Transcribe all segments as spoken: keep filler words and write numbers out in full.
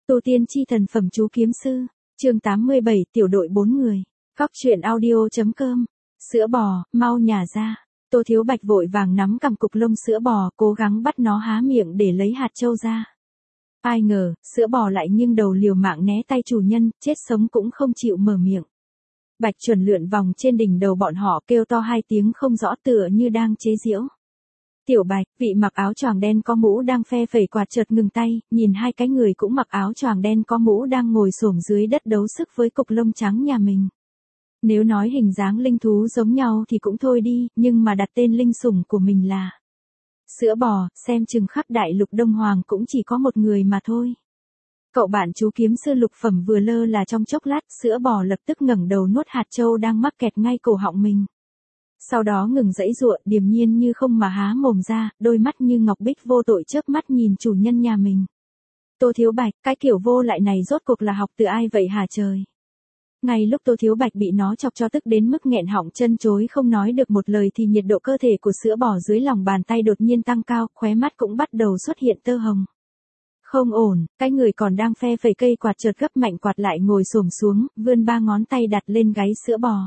Tu tiên chi thần phẩm chú kiếm sư, chương tám mươi bảy, tiểu đội bốn người. Góc truyện audio.com. Sữa bò, mau nhả ra. Tô Thiếu Bạch vội vàng nắm cầm cục lông sữa bò, cố gắng bắt nó há miệng để lấy hạt châu ra. Ai ngờ, sữa bò lại nghiêng đầu liều mạng né tay chủ nhân, chết sống cũng không chịu mở miệng. Bạch Chuẩn lượn vòng trên đỉnh đầu bọn họ kêu to hai tiếng không rõ tựa như đang chế giễu. Tiểu Bạch, vị mặc áo choàng đen có mũ đang phe phẩy quạt chợt ngừng tay, nhìn hai cái người cũng mặc áo choàng đen có mũ đang ngồi xổm dưới đất đấu sức với cục lông trắng nhà mình. Nếu nói hình dáng linh thú giống nhau thì cũng thôi đi, nhưng mà đặt tên linh sủng của mình là sữa bò, xem chừng khắp đại lục Đông Hoàng cũng chỉ có một người mà thôi. Cậu bạn chú kiếm sư lục phẩm vừa lơ là trong chốc lát, sữa bò lập tức ngẩng đầu nuốt hạt châu đang mắc kẹt ngay cổ họng mình. Sau đó ngừng giãy giụa, điềm nhiên như không mà há mồm ra, đôi mắt như ngọc bích vô tội chớp mắt nhìn chủ nhân nhà mình. Tô Thiếu Bạch, cái kiểu vô lại này rốt cuộc là học từ ai vậy hả trời? Ngay lúc Tô Thiếu Bạch bị nó chọc cho tức đến mức nghẹn họng chân chối không nói được một lời thì nhiệt độ cơ thể của sữa bò dưới lòng bàn tay đột nhiên tăng cao, khóe mắt cũng bắt đầu xuất hiện tơ hồng. Không ổn, cái người còn đang phe phẩy cây quạt chợt gấp mạnh quạt lại ngồi xổm xuống, vươn ba ngón tay đặt lên gáy sữa bò.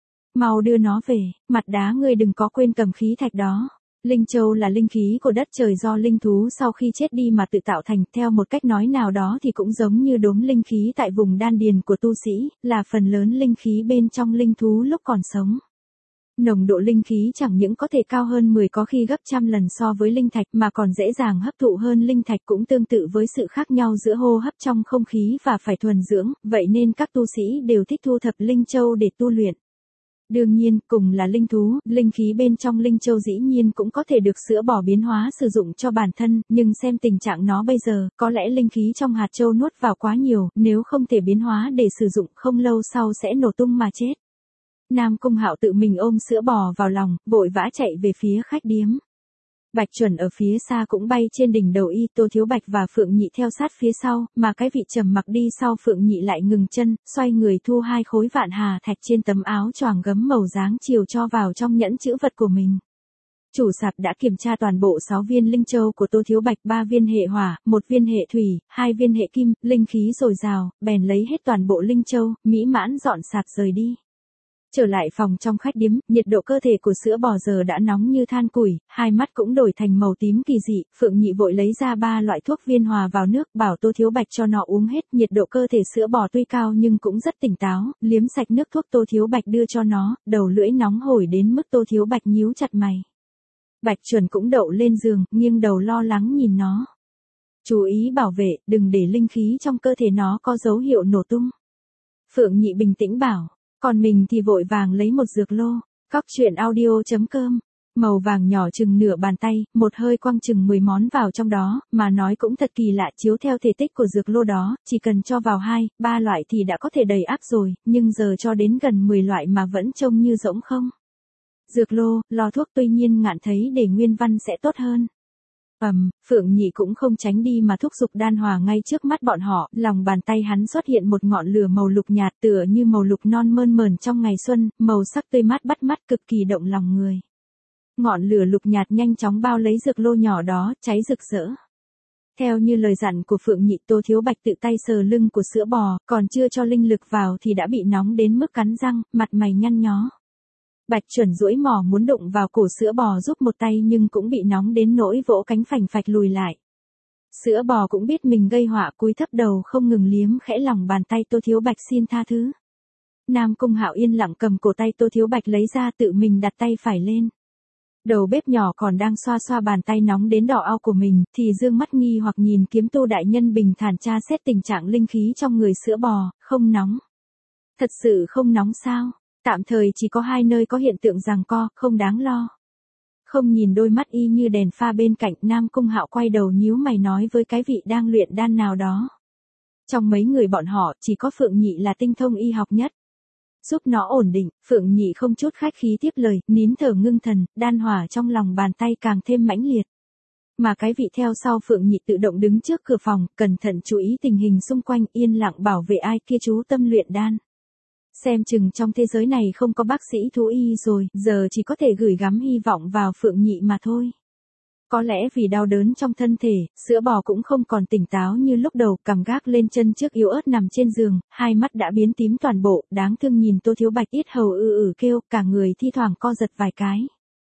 Mau đưa nó về, mặt đá ngươi đừng có quên cầm khí thạch đó. Linh châu là linh khí của đất trời do linh thú sau khi chết đi mà tự tạo thành, theo một cách nói nào đó thì cũng giống như đốm linh khí tại vùng đan điền của tu sĩ, là phần lớn linh khí bên trong linh thú lúc còn sống. Nồng độ linh khí chẳng những có thể cao hơn mười có khi gấp trăm lần so với linh thạch mà còn dễ dàng hấp thụ hơn linh thạch, cũng tương tự với sự khác nhau giữa hô hấp trong không khí và phải thuần dưỡng, vậy nên các tu sĩ đều thích thu thập linh châu để tu luyện. Đương nhiên, cùng là linh thú, linh khí bên trong linh châu dĩ nhiên cũng có thể được sữa bò biến hóa sử dụng cho bản thân, nhưng xem tình trạng nó bây giờ, có lẽ linh khí trong hạt châu nuốt vào quá nhiều, nếu không thể biến hóa để sử dụng không lâu sau sẽ nổ tung mà chết. Nam Cung Hạo tự mình ôm sữa bò vào lòng, vội vã chạy về phía khách điếm. Bạch Chuẩn ở phía xa cũng bay trên đỉnh đầu y, Tô Thiếu Bạch và Phượng Nhị theo sát phía sau, mà cái vị trầm mặc đi sau Phượng Nhị lại ngừng chân, xoay người thu hai khối vạn hà thạch trên tấm áo choàng gấm màu dáng chiều cho vào trong nhẫn chữ vật của mình. Chủ sạp đã kiểm tra toàn bộ sáu viên linh châu của Tô Thiếu Bạch, ba viên hệ hỏa, một viên hệ thủy, hai viên hệ kim, linh khí dồi dào, bèn lấy hết toàn bộ linh châu, mỹ mãn dọn sạp rời đi. Trở lại phòng trong khách điếm, nhiệt độ cơ thể của sữa bò giờ đã nóng như than củi, hai mắt cũng đổi thành màu tím kỳ dị. Phượng Nhị vội lấy ra ba loại thuốc viên hòa vào nước, bảo Tô Thiếu Bạch cho nó uống hết. Nhiệt độ cơ thể sữa bò tuy cao nhưng cũng rất tỉnh táo, liếm sạch nước thuốc Tô Thiếu Bạch đưa cho nó, đầu lưỡi nóng hổi đến mức Tô Thiếu Bạch nhíu chặt mày. Bạch Chuẩn cũng đậu lên giường, nghiêng đầu lo lắng nhìn nó. Chú ý bảo vệ, đừng để linh khí trong cơ thể nó có dấu hiệu nổ tung. Phượng Nhị bình tĩnh bảo. Còn mình thì vội vàng lấy một dược lô. Góc truyện audio.com. Màu vàng nhỏ chừng nửa bàn tay, một hơi quăng chừng mười món vào trong đó, mà nói cũng thật kỳ lạ, chiếu theo thể tích của dược lô đó, chỉ cần cho vào hai, ba loại thì đã có thể đầy áp rồi, nhưng giờ cho đến gần mười loại mà vẫn trông như rỗng không. Dược lô, lò thuốc tuy nhiên ngạn thấy để nguyên văn sẽ tốt hơn. Ầm, um, Phượng Nhị cũng không tránh đi mà thúc giục đan hòa ngay trước mắt bọn họ, lòng bàn tay hắn xuất hiện một ngọn lửa màu lục nhạt tựa như màu lục non mơn mởn trong ngày xuân, màu sắc tươi mát bắt mắt cực kỳ động lòng người. Ngọn lửa lục nhạt nhanh chóng bao lấy dược lô nhỏ đó, cháy rực rỡ. Theo như lời dặn của Phượng Nhị, Tô Thiếu Bạch tự tay sờ lưng của sữa bò, còn chưa cho linh lực vào thì đã bị nóng đến mức cắn răng, mặt mày nhăn nhó. Bạch Chuẩn duỗi mỏ muốn đụng vào cổ sữa bò giúp một tay nhưng cũng bị nóng đến nỗi vỗ cánh phành phạch lùi lại. Sữa bò cũng biết mình gây họa, cúi thấp đầu không ngừng liếm khẽ lòng bàn tay Tô Thiếu Bạch xin tha thứ. Nam Cung Hạo yên lặng cầm cổ tay Tô Thiếu Bạch lấy ra, tự mình đặt tay phải lên. Đầu bếp nhỏ còn đang xoa xoa bàn tay nóng đến đỏ ao của mình, thì dương mắt nghi hoặc nhìn kiếm tu đại nhân bình thản tra xét tình trạng linh khí trong người sữa bò, không nóng. Thật sự không nóng sao? Tạm thời chỉ có hai nơi có hiện tượng giằng co, không đáng lo. Không nhìn đôi mắt y như đèn pha bên cạnh, Nam Cung Hạo quay đầu nhíu mày nói với cái vị đang luyện đan nào đó. Trong mấy người bọn họ, chỉ có Phượng Nhị là tinh thông y học nhất. Giúp nó ổn định, Phượng Nhị không chút khách khí tiếp lời, nín thở ngưng thần, đan hỏa trong lòng bàn tay càng thêm mãnh liệt. Mà cái vị theo sau Phượng Nhị tự động đứng trước cửa phòng, cẩn thận chú ý tình hình xung quanh, yên lặng bảo vệ ai kia chú tâm luyện đan. Xem chừng trong thế giới này không có bác sĩ thú y rồi, giờ chỉ có thể gửi gắm hy vọng vào Phượng Nhị mà thôi. Có lẽ vì đau đớn trong thân thể, sữa bò cũng không còn tỉnh táo như lúc đầu, cằm gác lên chân trước yếu ớt nằm trên giường, hai mắt đã biến tím toàn bộ, đáng thương nhìn Tô Thiếu Bạch ít hầu ư ử kêu, cả người thi thoảng co giật vài cái.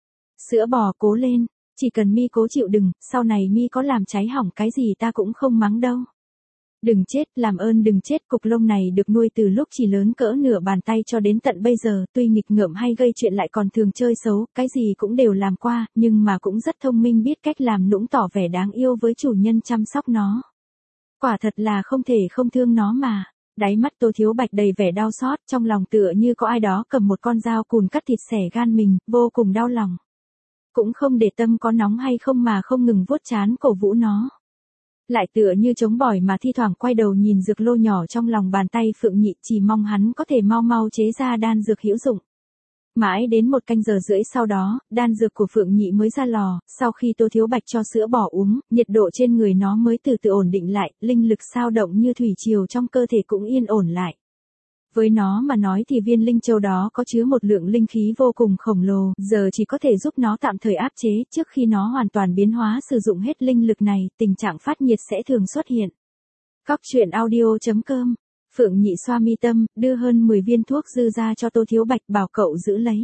Sữa bò cố lên, chỉ cần mi cố chịu đừng, sau này mi có làm cháy hỏng cái gì ta cũng không mắng đâu. Đừng chết, làm ơn đừng chết, cục lông này được nuôi từ lúc chỉ lớn cỡ nửa bàn tay cho đến tận bây giờ, tuy nghịch ngợm hay gây chuyện lại còn thường chơi xấu, cái gì cũng đều làm qua, nhưng mà cũng rất thông minh, biết cách làm nũng tỏ vẻ đáng yêu với chủ nhân chăm sóc nó. Quả thật là không thể không thương nó mà. Đáy mắt Tô Thiếu Bạch đầy vẻ đau xót, trong lòng tựa như có ai đó cầm một con dao cùn cắt thịt xẻ gan mình, vô cùng đau lòng. Cũng không để tâm có nóng hay không mà không ngừng vuốt trán cổ vũ nó. Lại tựa như chống bỏi mà thi thoảng quay đầu nhìn dược lô nhỏ trong lòng bàn tay Phượng Nhị, chỉ mong hắn có thể mau mau chế ra đan dược hữu dụng. Mãi đến một canh giờ rưỡi sau đó, đan dược của Phượng Nhị mới ra lò, sau khi Tô Thiếu Bạch cho sữa bò uống, nhiệt độ trên người nó mới từ từ ổn định lại, linh lực sao động như thủy triều trong cơ thể cũng yên ổn lại. Với nó mà nói thì viên linh châu đó có chứa một lượng linh khí vô cùng khổng lồ, giờ chỉ có thể giúp nó tạm thời áp chế, trước khi nó hoàn toàn biến hóa sử dụng hết linh lực này, tình trạng phát nhiệt sẽ thường xuất hiện. Cóc truyện audio chấm com, Phượng Nhị xoa mi tâm, đưa hơn mười viên thuốc dư ra cho Tô Thiếu Bạch, bảo cậu giữ lấy.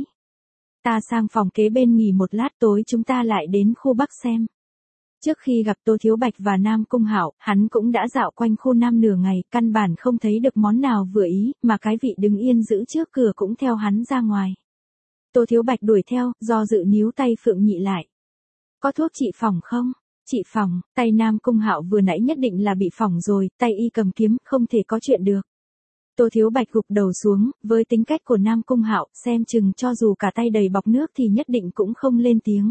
Ta sang phòng kế bên nghỉ một lát, tối chúng ta lại đến khu Bắc xem. Trước khi gặp Tô Thiếu Bạch và Nam Cung Hạo, hắn cũng đã dạo quanh khu Nam nửa ngày, căn bản không thấy được món nào vừa ý, mà cái vị đứng yên giữ trước cửa cũng theo hắn ra ngoài. Tô Thiếu Bạch đuổi theo, do dự níu tay Phượng Nhị lại. Có thuốc trị phỏng không? Trị phỏng, tay Nam Cung Hạo vừa nãy nhất định là bị phỏng rồi, tay y cầm kiếm, không thể có chuyện được. Tô Thiếu Bạch gục đầu xuống, với tính cách của Nam Cung Hạo, xem chừng cho dù cả tay đầy bọc nước thì nhất định cũng không lên tiếng.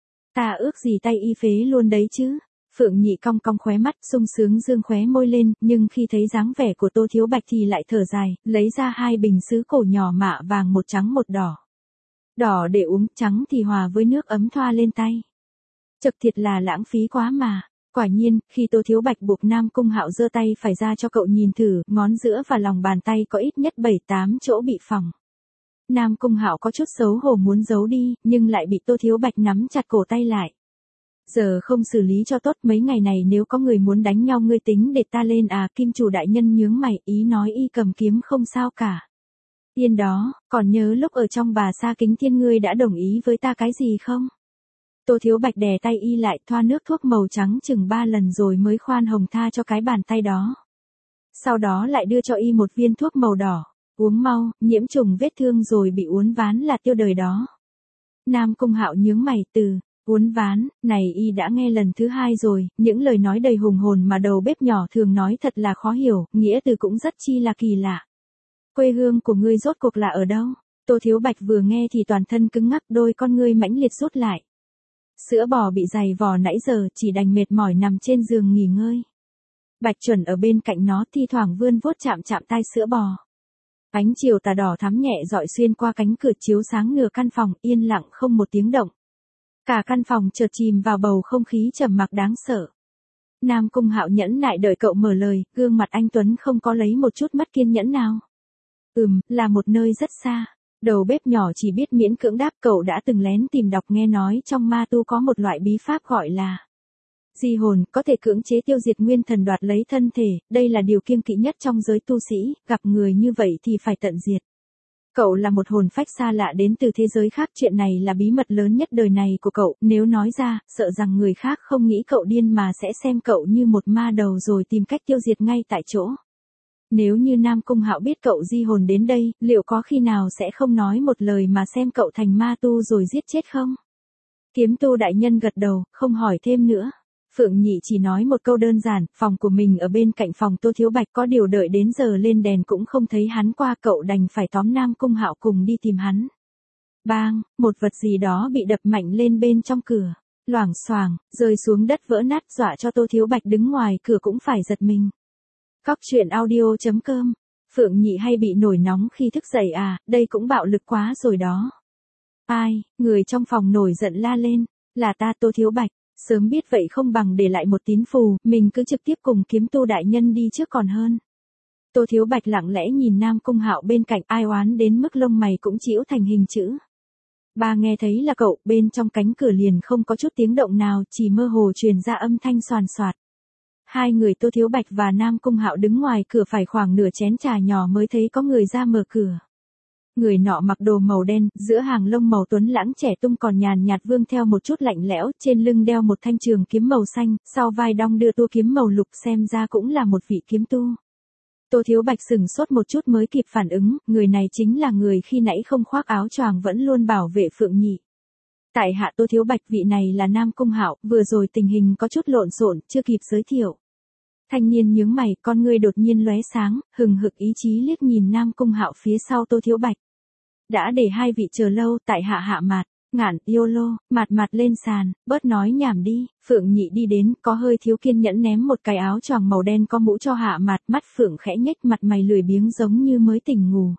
Ta ước gì tay y phế luôn đấy chứ. Phượng Nhị cong cong khóe mắt, sung sướng dương khóe môi lên, nhưng khi thấy dáng vẻ của Tô Thiếu Bạch thì lại thở dài, lấy ra hai bình sứ cổ nhỏ mạ vàng, một trắng một đỏ. Đỏ để uống, trắng thì hòa với nước ấm thoa lên tay. Chật, thiệt là lãng phí quá mà. Quả nhiên, khi Tô Thiếu Bạch buộc Nam Cung Hạo giơ tay phải ra cho cậu nhìn thử, ngón giữa và lòng bàn tay có ít nhất bảy tám chỗ bị phỏng. Nam Cung Hạo có chút xấu hổ muốn giấu đi, nhưng lại bị Tô Thiếu Bạch nắm chặt cổ tay lại. Giờ không xử lý cho tốt, mấy ngày này nếu có người muốn đánh nhau ngươi tính để ta lên à? Kim chủ đại nhân nhướng mày, ý nói y cầm kiếm không sao cả. Yên đó, còn nhớ lúc ở trong Bà Sa Kính Thiên ngươi đã đồng ý với ta cái gì không? Tô Thiếu Bạch đè tay y lại, thoa nước thuốc màu trắng chừng ba lần rồi mới khoan hồng tha cho cái bàn tay đó. Sau đó lại đưa cho y một viên thuốc màu đỏ. Uống mau, nhiễm trùng vết thương rồi bị uốn ván là tiêu đời đó. Nam Cung Hạo nhướng mày, từ uốn ván này y đã nghe lần thứ hai rồi, những lời nói đầy hùng hồn mà đầu bếp nhỏ thường nói thật là khó hiểu, nghĩa từ cũng rất chi là kỳ lạ. Quê hương của ngươi rốt cuộc là ở đâu? Tô Thiếu Bạch vừa nghe thì toàn thân cứng ngắc, đôi con ngươi mãnh liệt rút lại. Sữa bò bị dày vò nãy giờ, chỉ đành mệt mỏi nằm trên giường nghỉ ngơi. Bạch Chuẩn ở bên cạnh nó thi thoảng vươn vuốt chạm chạm tai sữa bò. Ánh chiều tà đỏ thắm nhẹ dọi xuyên qua cánh cửa chiếu sáng nửa căn phòng, yên lặng không một tiếng động. Cả căn phòng chợt chìm vào bầu không khí trầm mặc đáng sợ. Nam Cung Hạo nhẫn nại đợi cậu mở lời, gương mặt anh tuấn không có lấy một chút mất kiên nhẫn nào. Ừm, là một nơi rất xa. Đầu bếp nhỏ chỉ biết miễn cưỡng đáp, cậu đã từng lén tìm đọc nghe nói trong ma tu có một loại bí pháp gọi là di hồn, có thể cưỡng chế tiêu diệt nguyên thần, đoạt lấy thân thể, đây là điều kiêng kỵ nhất trong giới tu sĩ, gặp người như vậy thì phải tận diệt. Cậu là một hồn phách xa lạ đến từ thế giới khác, chuyện này là bí mật lớn nhất đời này của cậu, nếu nói ra, sợ rằng người khác không nghĩ cậu điên mà sẽ xem cậu như một ma đầu rồi tìm cách tiêu diệt ngay tại chỗ. Nếu như Nam Cung Hạo biết cậu di hồn đến đây, liệu có khi nào sẽ không nói một lời mà xem cậu thành ma tu rồi giết chết không? Kiếm tu đại nhân gật đầu, không hỏi thêm nữa. Phượng Nhị chỉ nói một câu đơn giản, phòng của mình ở bên cạnh phòng Tô Thiếu Bạch, có điều đợi đến giờ lên đèn cũng không thấy hắn qua, cậu đành phải tóm Nam Cung Hạo cùng đi tìm hắn. Bang, một vật gì đó bị đập mạnh lên bên trong cửa, loảng xoảng, rơi xuống đất vỡ nát, dọa cho Tô Thiếu Bạch đứng ngoài cửa cũng phải giật mình. Cóc truyện audio chấm com, Phượng Nhị hay bị nổi nóng khi thức dậy à, đây cũng bạo lực quá rồi đó. Ai, người trong phòng nổi giận la lên, là ta Tô Thiếu Bạch. Sớm biết vậy không bằng để lại một tín phù, mình cứ trực tiếp cùng kiếm tu đại nhân đi trước còn hơn. Tô Thiếu Bạch lặng lẽ nhìn Nam Cung Hạo bên cạnh, ai oán đến mức lông mày cũng chĩu thành hình chữ. Ba nghe thấy là cậu, bên trong cánh cửa liền không có chút tiếng động nào, chỉ mơ hồ truyền ra âm thanh xoàn xoạt. Hai người Tô Thiếu Bạch và Nam Cung Hạo đứng ngoài cửa phải khoảng nửa chén trà nhỏ mới thấy có người ra mở cửa. Người nọ mặc đồ màu đen, giữa hàng lông màu tuấn lãng trẻ tung còn nhàn nhạt vương theo một chút lạnh lẽo, trên lưng đeo một thanh trường kiếm màu xanh, sau vai đong đưa tua kiếm màu lục, xem ra cũng là một vị kiếm tu. Tô Thiếu Bạch sửng sốt một chút mới kịp phản ứng, người này chính là người khi nãy không khoác áo choàng vẫn luôn bảo vệ Phượng Nhị. Tại hạ Tô Thiếu Bạch, vị này là Nam Cung Hạo, vừa rồi tình hình có chút lộn xộn, chưa kịp giới thiệu. Thanh niên nhướng mày, con ngươi đột nhiên lóe sáng, hừng hực ý chí liếc nhìn Nam Cung Hạo phía sau Tô Thiếu Bạch. Đã để hai vị chờ lâu, tại hạ hạ mạt, ngạn, YOLO, mạt mạt lên sàn, bớt nói nhảm đi. Phượng Nhị đi đến, có hơi thiếu kiên nhẫn ném một cái áo choàng màu đen có mũ cho hạ mạt, mắt Phượng khẽ nhếch, mặt mày lười biếng giống như mới tỉnh ngủ.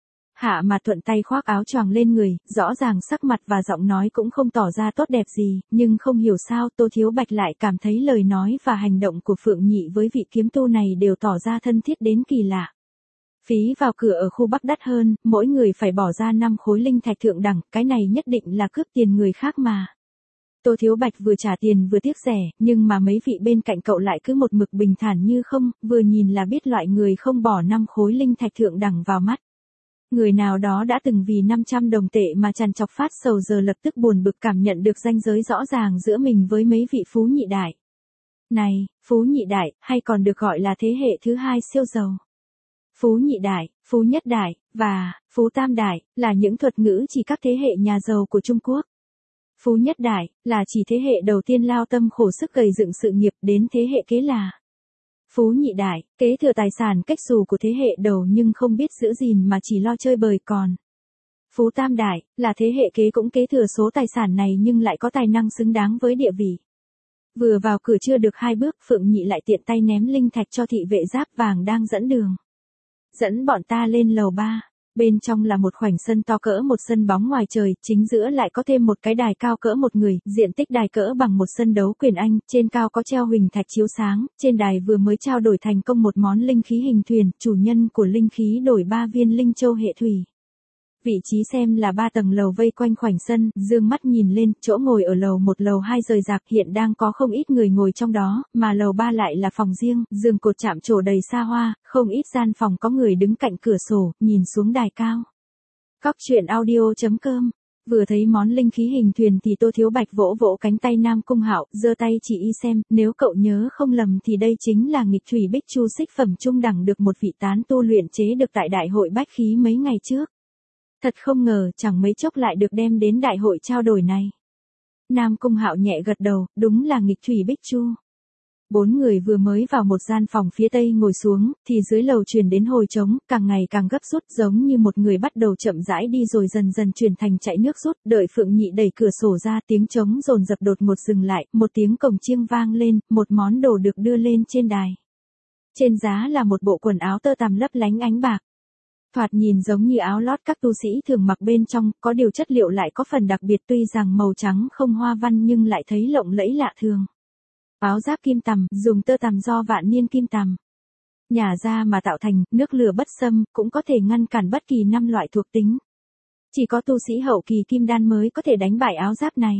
Hạ mạt thuận tay khoác áo choàng lên người, rõ ràng sắc mặt và giọng nói cũng không tỏ ra tốt đẹp gì, nhưng không hiểu sao Tô Thiếu Bạch lại cảm thấy lời nói và hành động của Phượng Nhị với vị kiếm tu này đều tỏ ra thân thiết đến kỳ lạ. Phí vào cửa ở khu Bắc đắt hơn, mỗi người phải bỏ ra năm khối linh thạch thượng đẳng, cái này nhất định là cướp tiền người khác mà. Tô Thiếu Bạch vừa trả tiền vừa tiếc rẻ, nhưng mà mấy vị bên cạnh cậu lại cứ một mực bình thản như không, vừa nhìn là biết loại người không bỏ năm khối linh thạch thượng đẳng vào mắt. Người nào đó đã từng vì năm trăm đồng tệ mà trằn trọc phát sầu giờ lập tức buồn bực cảm nhận được ranh giới rõ ràng giữa mình với mấy vị phú nhị đại. Này, phú nhị đại, hay còn được gọi là thế hệ thứ hai siêu giàu. Phú nhị đại, phú nhất đại, và phú tam đại, là những thuật ngữ chỉ các thế hệ nhà giàu của Trung Quốc. Phú nhất đại, là chỉ thế hệ đầu tiên lao tâm khổ sức gầy dựng sự nghiệp, đến thế hệ kế là phú nhị đại, kế thừa tài sản cách xù của thế hệ đầu nhưng không biết giữ gìn mà chỉ lo chơi bời còn. Phú tam đại, là thế hệ kế cũng kế thừa số tài sản này nhưng lại có tài năng xứng đáng với địa vị. Vừa vào cửa chưa được hai bước, Phượng Nhị lại tiện tay ném linh thạch cho thị vệ giáp vàng đang dẫn đường. Dẫn bọn ta lên lầu ba. Bên trong là một khoảnh sân to cỡ một sân bóng ngoài trời, chính giữa lại có thêm một cái đài cao cỡ một người, diện tích đài cỡ bằng một sân đấu quyền Anh, trên cao có treo huỳnh thạch chiếu sáng, trên đài vừa mới trao đổi thành công một món linh khí hình thuyền, chủ nhân của linh khí đổi ba viên linh châu hệ thủy. Vị trí xem là ba tầng lầu vây quanh khoảnh sân, dương mắt nhìn lên, chỗ ngồi ở lầu một lầu hai rời rạc, hiện đang có không ít người ngồi trong đó, mà lầu ba lại là phòng riêng, giường cột chạm trổ đầy xa hoa, không ít gian phòng có người đứng cạnh cửa sổ, nhìn xuống đài cao. Cóc truyện audio chấm com. Vừa thấy món linh khí hình thuyền thì Tô Thiếu Bạch vỗ vỗ cánh tay Nam Cung Hạo, giơ tay chỉ y xem, nếu cậu nhớ không lầm thì đây chính là nghịch thủy bích chu xích phẩm trung đẳng được một vị tán tu luyện chế được tại đại hội bách khí mấy ngày trước. Thật không ngờ, chẳng mấy chốc lại được đem đến đại hội trao đổi này. Nam Cung Hạo nhẹ gật đầu, đúng là nghịch thủy bích chu. Bốn người vừa mới vào một gian phòng phía tây ngồi xuống, thì dưới lầu truyền đến hồi trống, càng ngày càng gấp rút giống như một người bắt đầu chậm rãi đi rồi dần dần chuyển thành chạy nước rút, đợi Phượng Nhị đẩy cửa sổ ra tiếng trống dồn dập đột ngột dừng lại, một tiếng cồng chiêng vang lên, một món đồ được đưa lên trên đài. Trên giá là một bộ quần áo tơ tằm lấp lánh ánh bạc. Thoạt nhìn giống như áo lót các tu sĩ thường mặc bên trong, có điều chất liệu lại có phần đặc biệt tuy rằng màu trắng không hoa văn nhưng lại thấy lộng lẫy lạ thường. Áo giáp kim tằm, dùng tơ tằm do vạn niên kim tằm nhả ra mà tạo thành, nước lửa bất xâm, cũng có thể ngăn cản bất kỳ năm loại thuộc tính. Chỉ có tu sĩ hậu kỳ kim đan mới có thể đánh bại áo giáp này.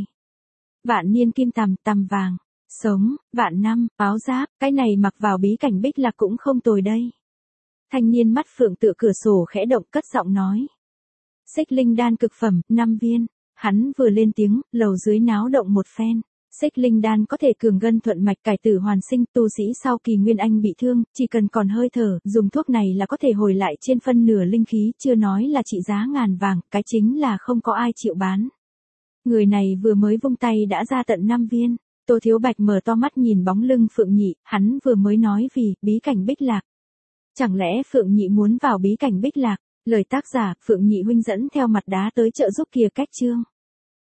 Vạn niên kim tằm, tằm vàng, sống, vạn năm, áo giáp, cái này mặc vào bí cảnh Bích Lạc cũng không tồi đây. Thanh niên mắt Phượng tựa cửa sổ khẽ động cất giọng nói. Xích linh đan cực phẩm, năm viên. Hắn vừa lên tiếng, lầu dưới náo động một phen. Xích linh đan có thể cường gân thuận mạch cải tử hoàn sinh, tu sĩ sau kỳ nguyên anh bị thương, chỉ cần còn hơi thở, dùng thuốc này là có thể hồi lại trên phân nửa linh khí, chưa nói là trị giá ngàn vàng, cái chính là không có ai chịu bán. Người này vừa mới vung tay đã ra tận năm viên. Tô Thiếu Bạch mở to mắt nhìn bóng lưng Phượng Nhị, hắn vừa mới nói vì bí cảnh Bích Lạc. Chẳng lẽ Phượng Nhị muốn vào bí cảnh Bích Lạc? Lời tác giả, Phượng Nhị huynh dẫn theo mặt đá tới trợ giúp kìa cách chương.